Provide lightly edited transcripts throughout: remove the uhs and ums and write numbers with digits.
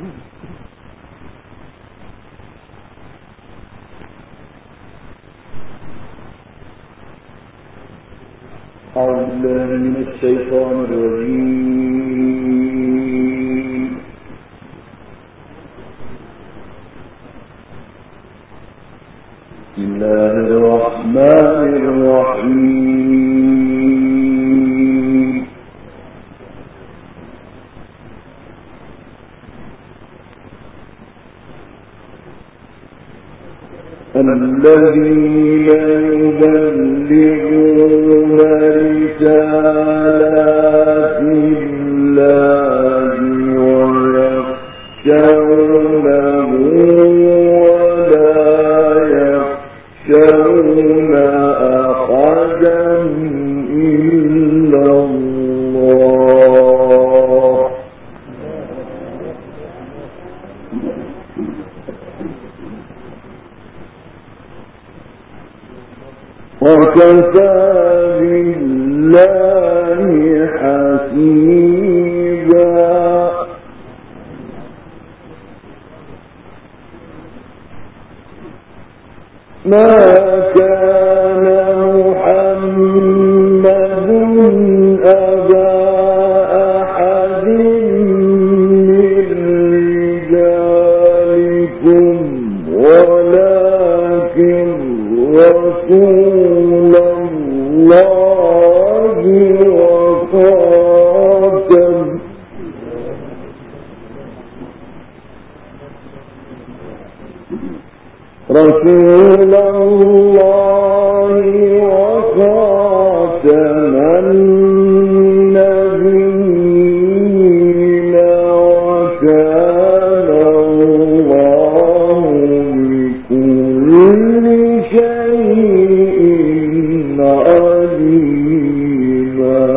أعوذ بالله من الشيطان الرجيم. بسم الله الرحمن الرحيم. الذين يبلغون رسالات الله ويخشونه ولا يخشون أحدا إلا الله وكفى بالله حسيبا. ما كان محمد أبا أحد من رجالكم ولكن رسول الله وخاتم النبيين وكان الله بكل شيء عليما.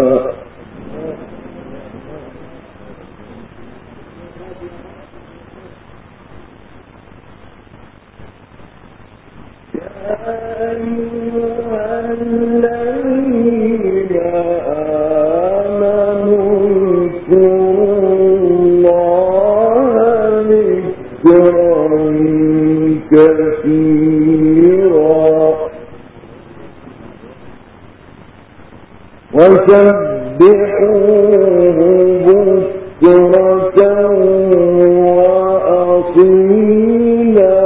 وسبحوه بكرة وأصيلا.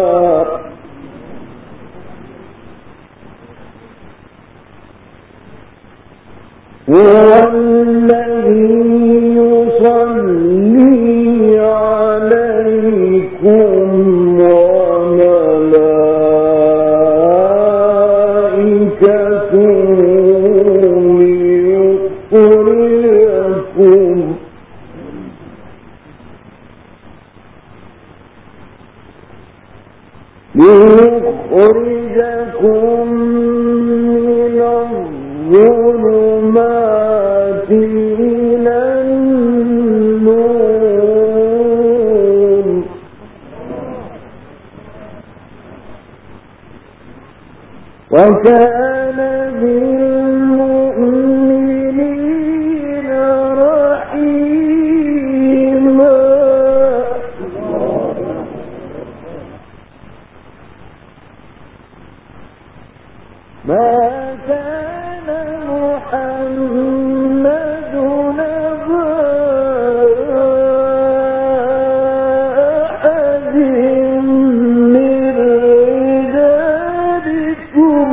هو الذي يصلي عليكم وملائكته ليخرجكم من الظلمات إلى النور وكان بالمؤمنين رحيما. ما كان محمد أبا أحد من رجالكم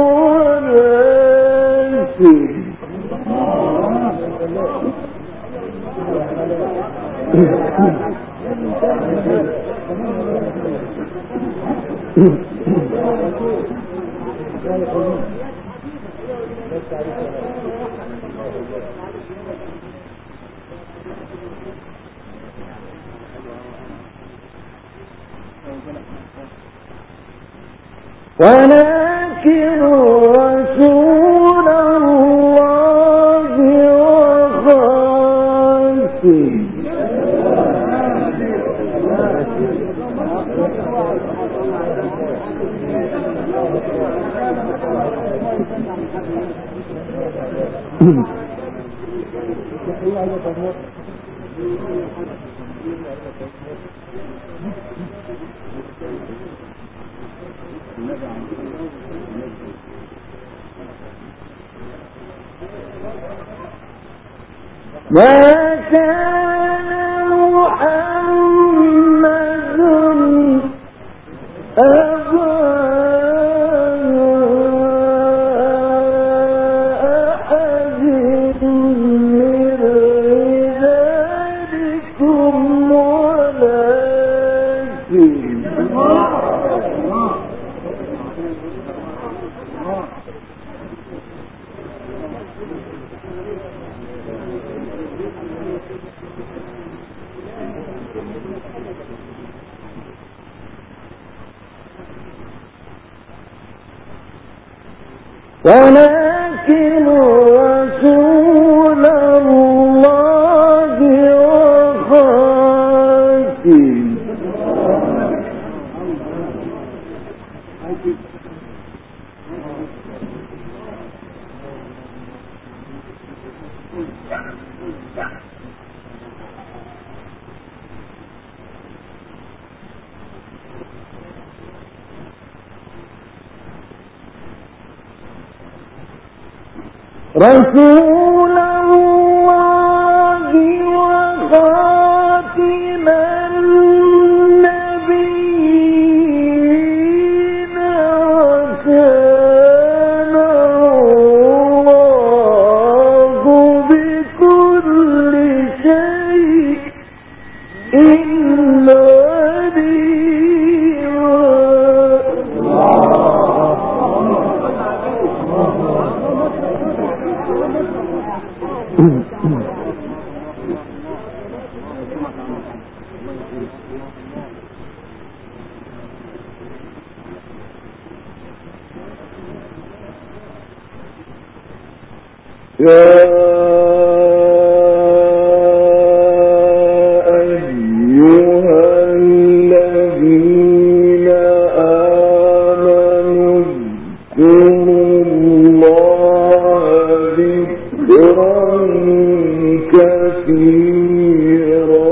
ولكن رسول الله وخاتم ما كان محمد أبا أحد من رجالكم ولكن رسول الله وخاتم رسول الله وخاتم النبيين وكان الله بكل شيء يا أيها الذين آمنوا اذكروا الله ذكرا كثيرا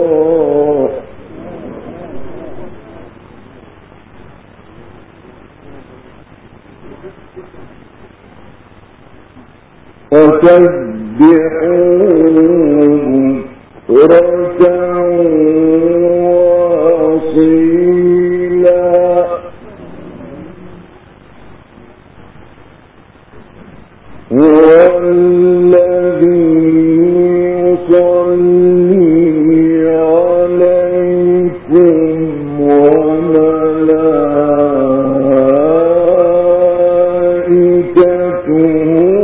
وسبحوه بكرة وأصيلا هو الذي يصلي عليكم وملائكته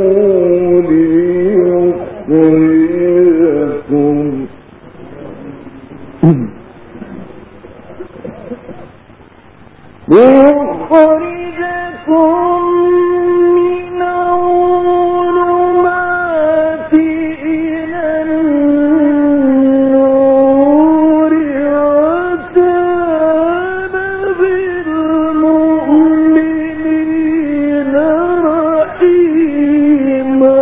ليخرجكم من الظلمات إلى النور وكان بالمؤمنين رحيما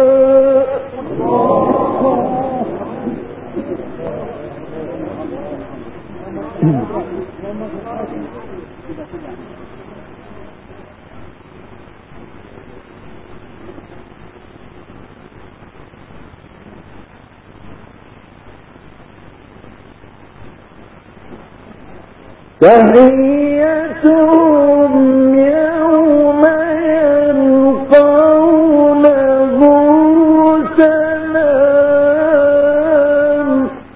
تحيتهم يوم يلقونه سلام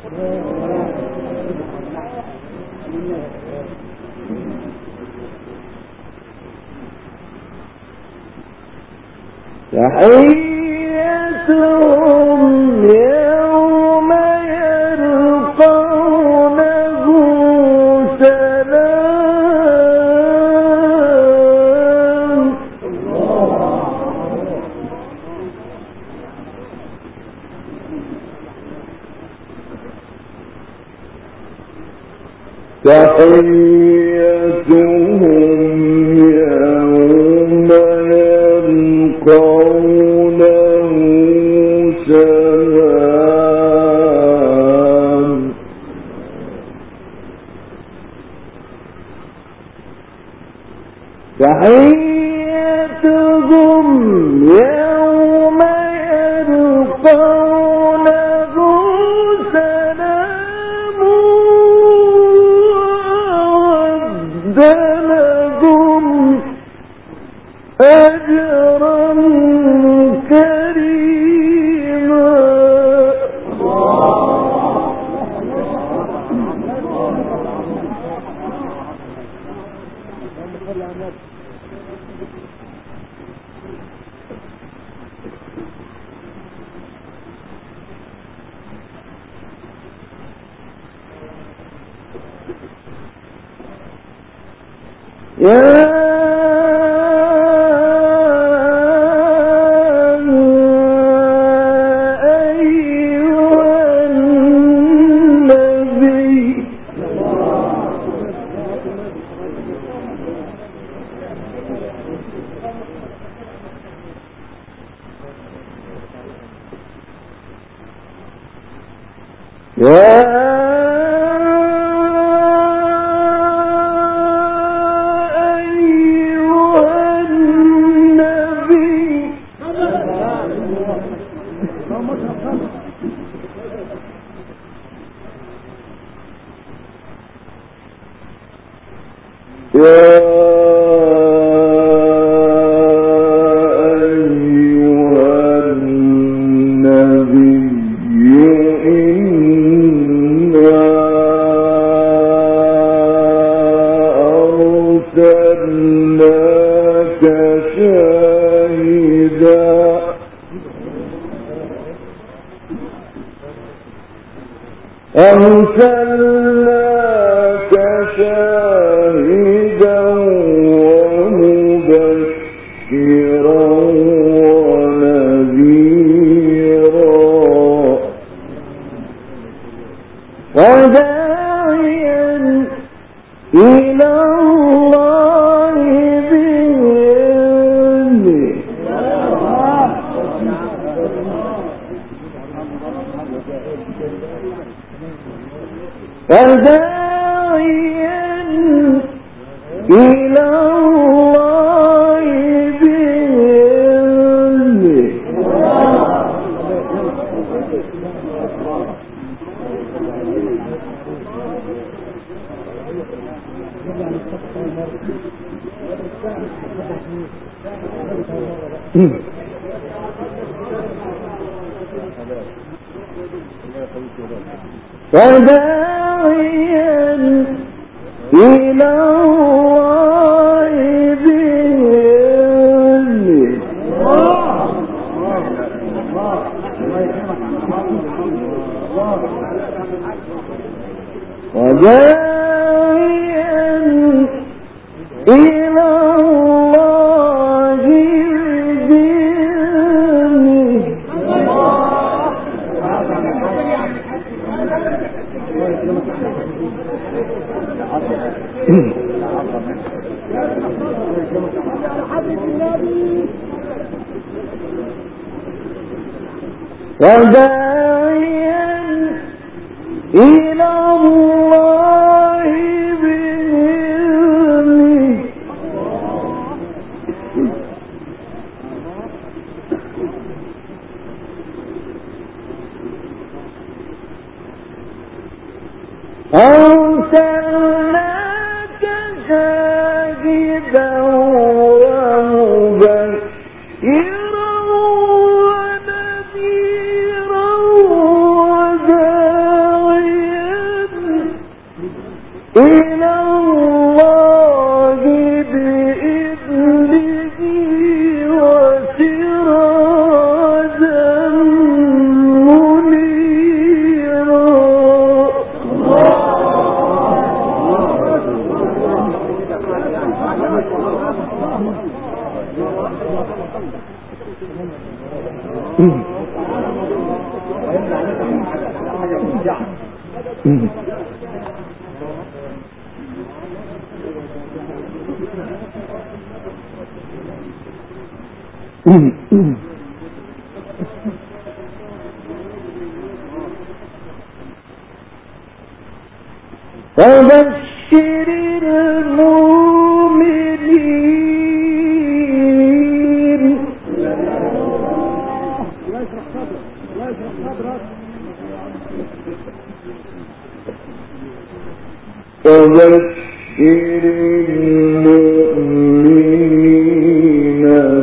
تحيتهم يوم يلقونه سلام تحيتهم يوم يلقونه سلام تحيتهم يوم يلقونه سلام وأعد لهم أجرا كريما. يا أرسلناك شاهدا ومبشرا ونذيرا وداعيا إلى الله بإذنه وداعيا إلى الله بإذنه وداعيا إلى الله بإذنه وداعيا إلى الله بإذنه وداعيا إلى الله بإذنه أرسلناك شاهدا ومبشرا ونذيرا وداعيا إلى الله بإذنه وسراجا منيرا. فبشر المؤمنين فبشر المؤمنين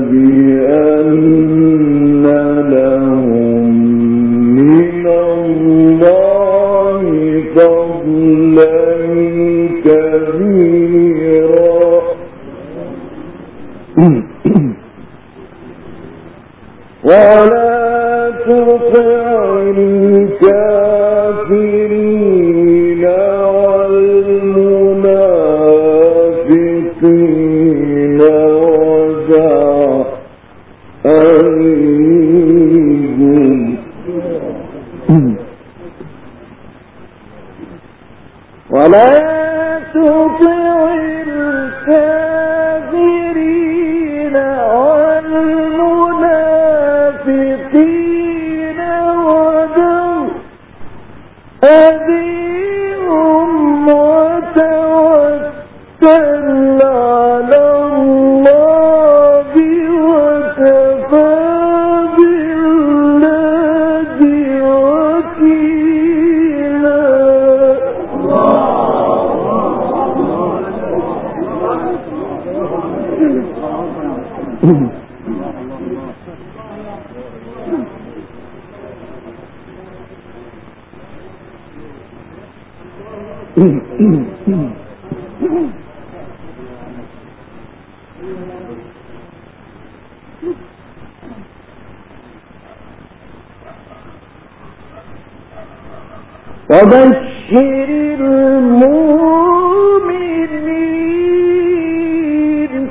بأن لهم من الله فضلا كبيرا ولا تطع الكافرين والمنافقين ودع عنهم ولا تطع الكافرين والمنافقين ودع عنهم وتوكل على الله وكفى بالله وكيلا وبشر المؤمنين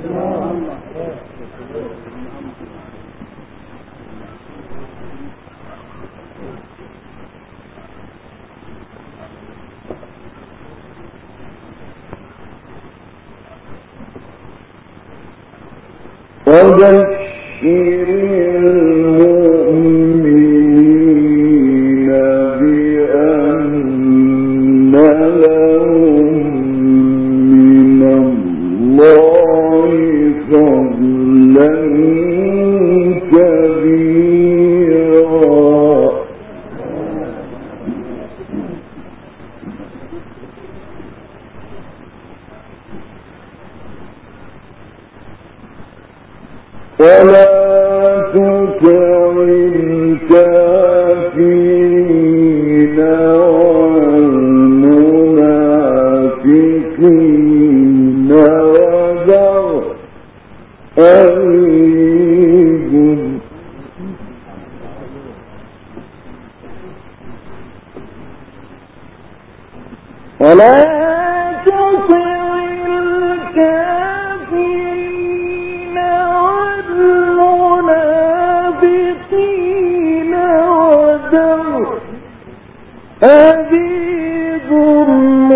وبشر المؤمنين بأن لهم من الله فضلا كبيرا ولا تطع الكافرين والمنافقين ودع عنهم ولا تطع الكافرين والمنافقين ودع عنهم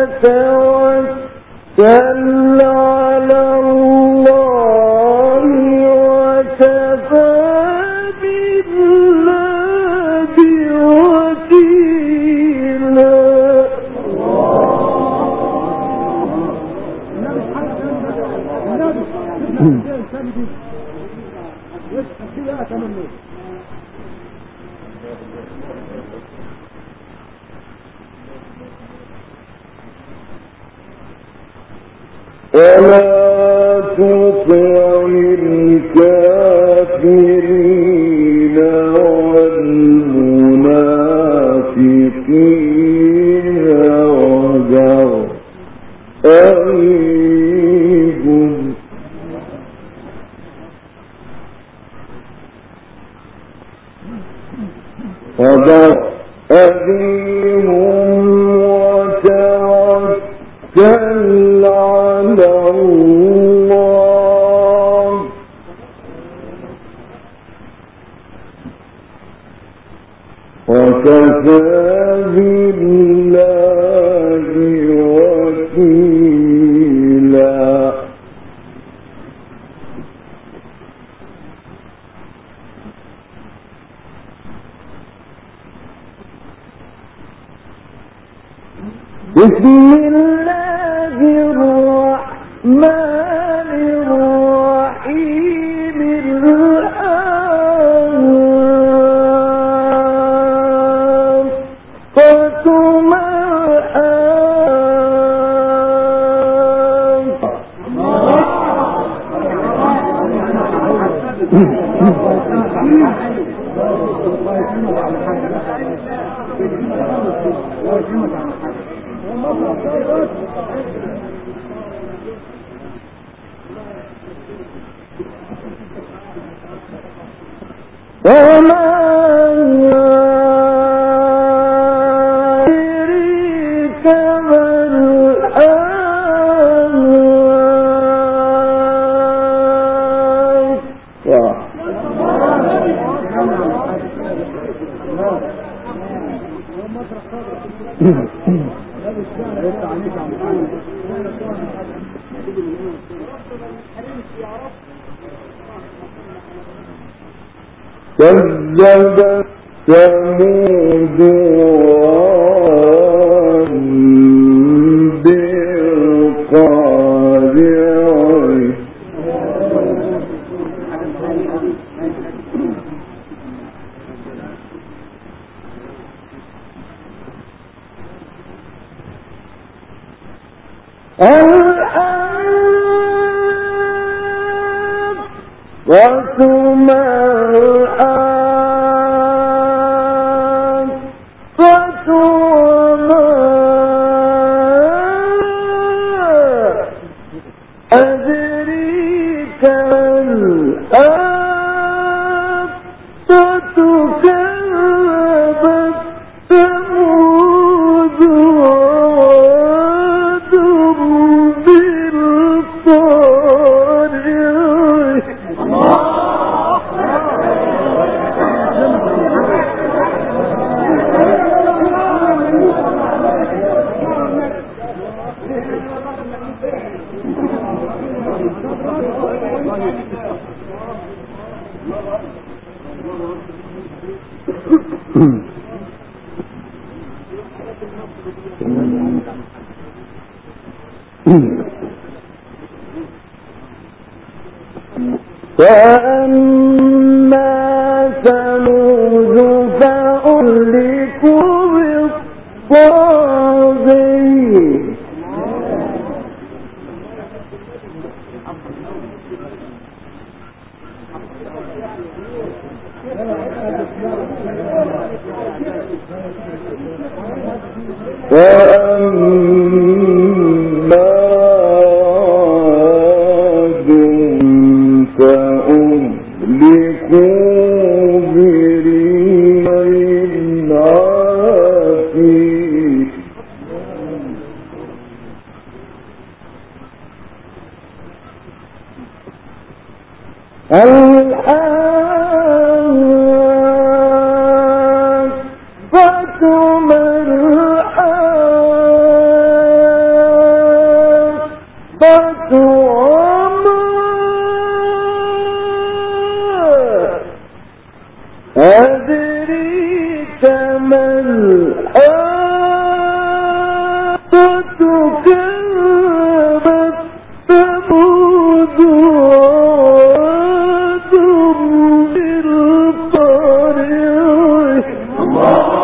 وتوكل على الله وكفى بالله وكيلا ولا تطع الكافرين والمنافقين ودع عنهم ودع عنهم وتوكل على الله وكفى بالله وكيلا بسم الله الرحمن الرحيم الحمد كذبت ثمود بالقارعة وثم أدريك الآفة كذبت ثمود وعاد بالقارعة فأما ثمود فأهلكوا بالطاغية وأما عاد فأهلكوا بريح عاتية الحافة ما الحافة وما أدريك ما الحافة كذبت ثمود وعاد بالقارعة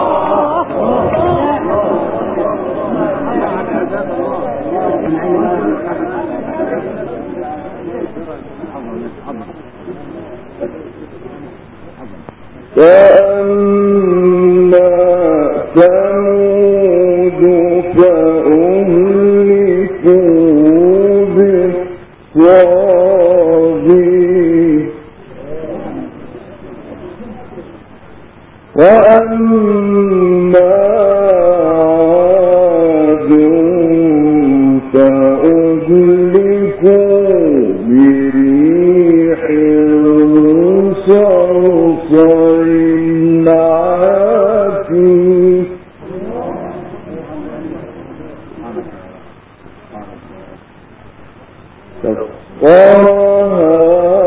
فأما ثمود فأهلكوا بالطاغية وأما عاد فأهلكوا بريح صرصر عاتية سخرها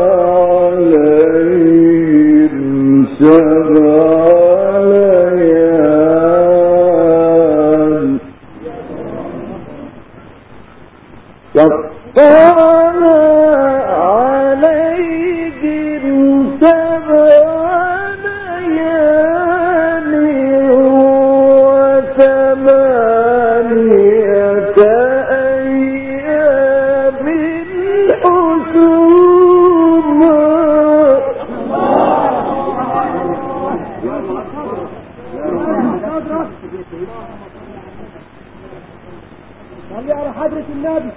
عليهم سبع ليال سخرها عليهم سبع صلي على حضرة النبي.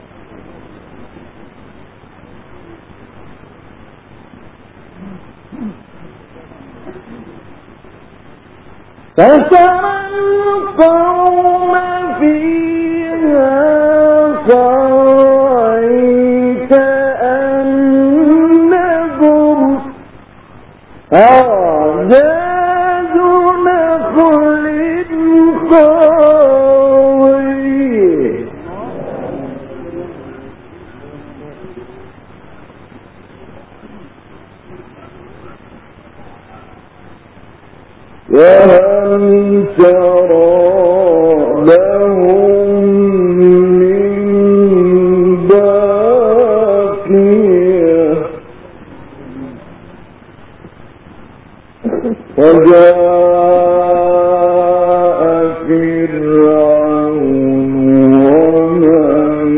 فترى القوم فيها صرعى كأنهم أعجاز نخل خاوية وهل ترى لهم من باقية وجاء فرعون ومن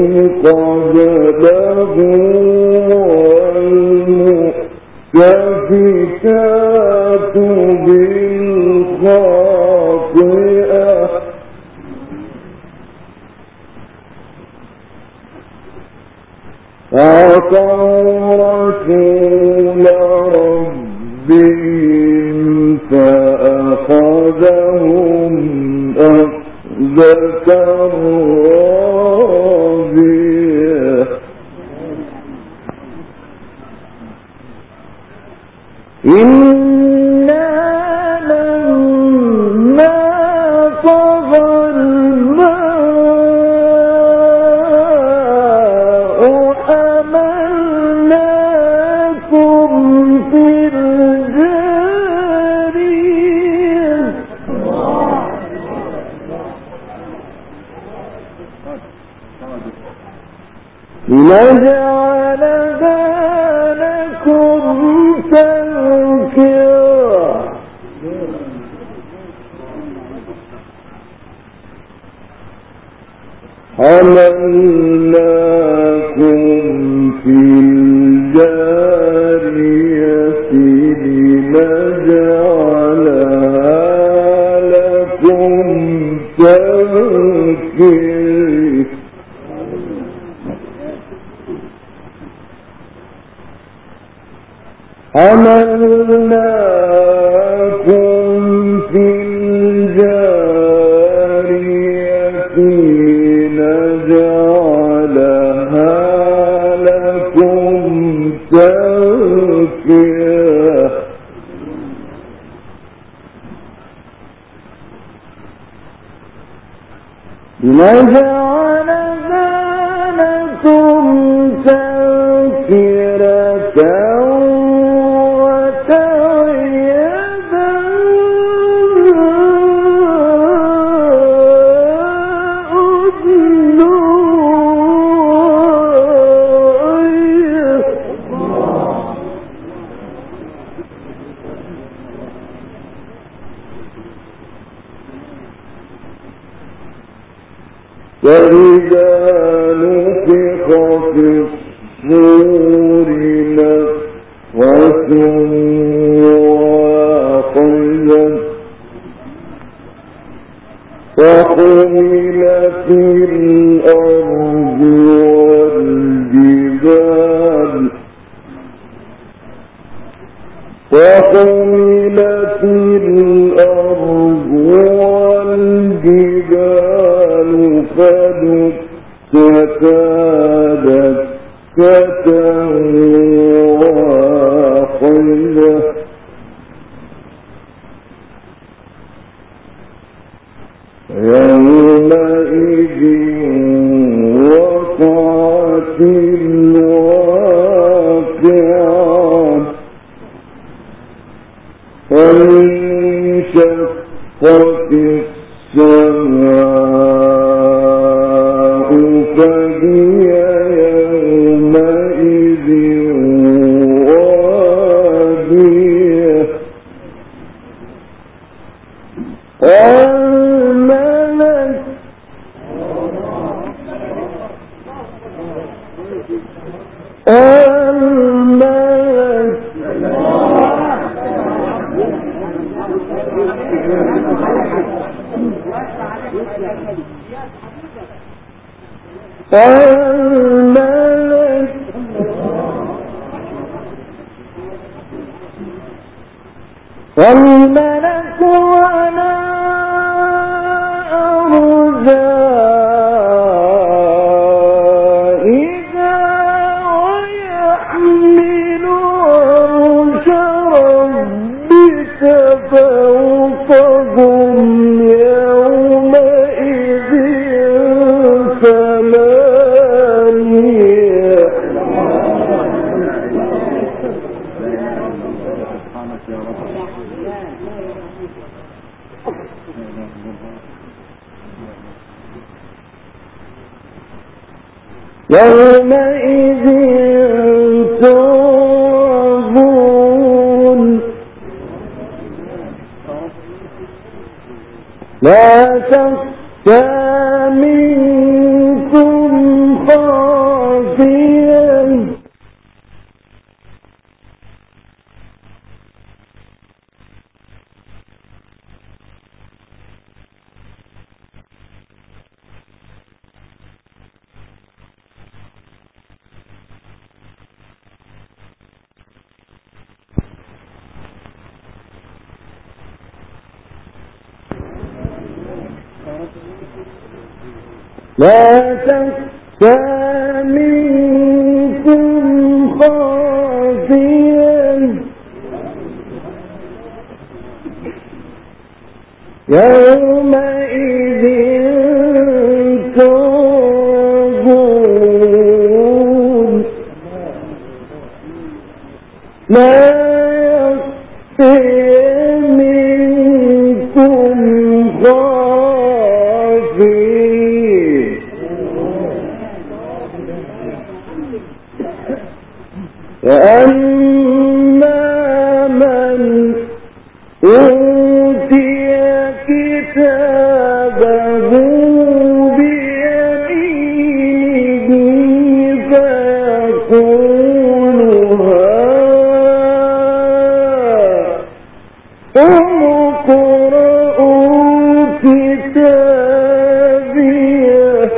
قبله والمؤتفكات بالخاطئة فعصوا رسول ربهم فأخذهم أخذة رابية إنا لما طغى الماء حملناكم في الجارية لنجعلها لكم تذكرة حملناكم في الجارية لنجعلها لكم تذكرة حملناكم في الجارية لنجعلها لكم تذكرة لنجعلها لكم تذكرة وإذا نفخ في الصور نفخة واحدة فحملت الأرض والجبال فحملت الأرض والجبال فدكتا دكة واحدة يومئذ وقعت الواقعة وانشقت السماء فهي يومئذ واهية والملك والملك على أرجائها ويحمل عرش ربك فوقهم يومئذ ثمانية. يومئذ تعرضون لا تخفى منكم خافية لا تخفى منكم خافية يومئذ تعرضون لا يخفى منكم خافية فأما من أوتي كتابه بيمينه فيقول هاؤم اقرءوا كتابيه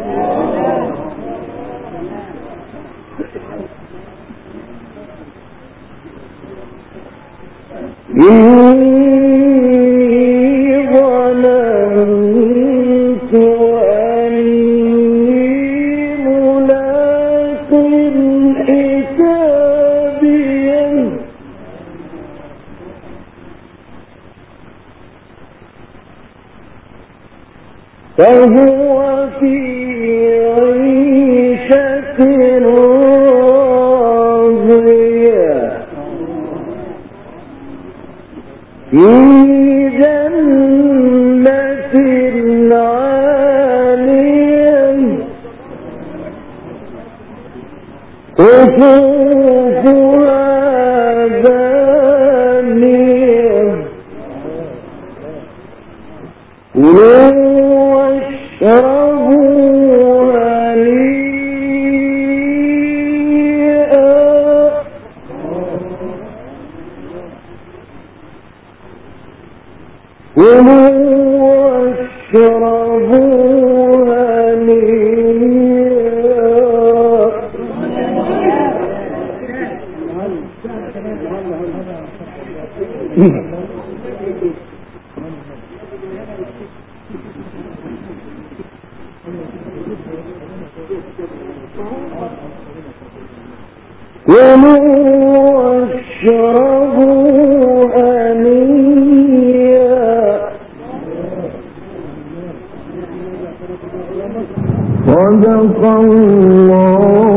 إني ظننت أني ملاق حسابيه فهو في عيشة راضية في جنة عالية قطوفها دانية كلوا واشربوا هنيئا كلوا واشربوا هنيئا كلوا واشربوا هنيئا صدق الله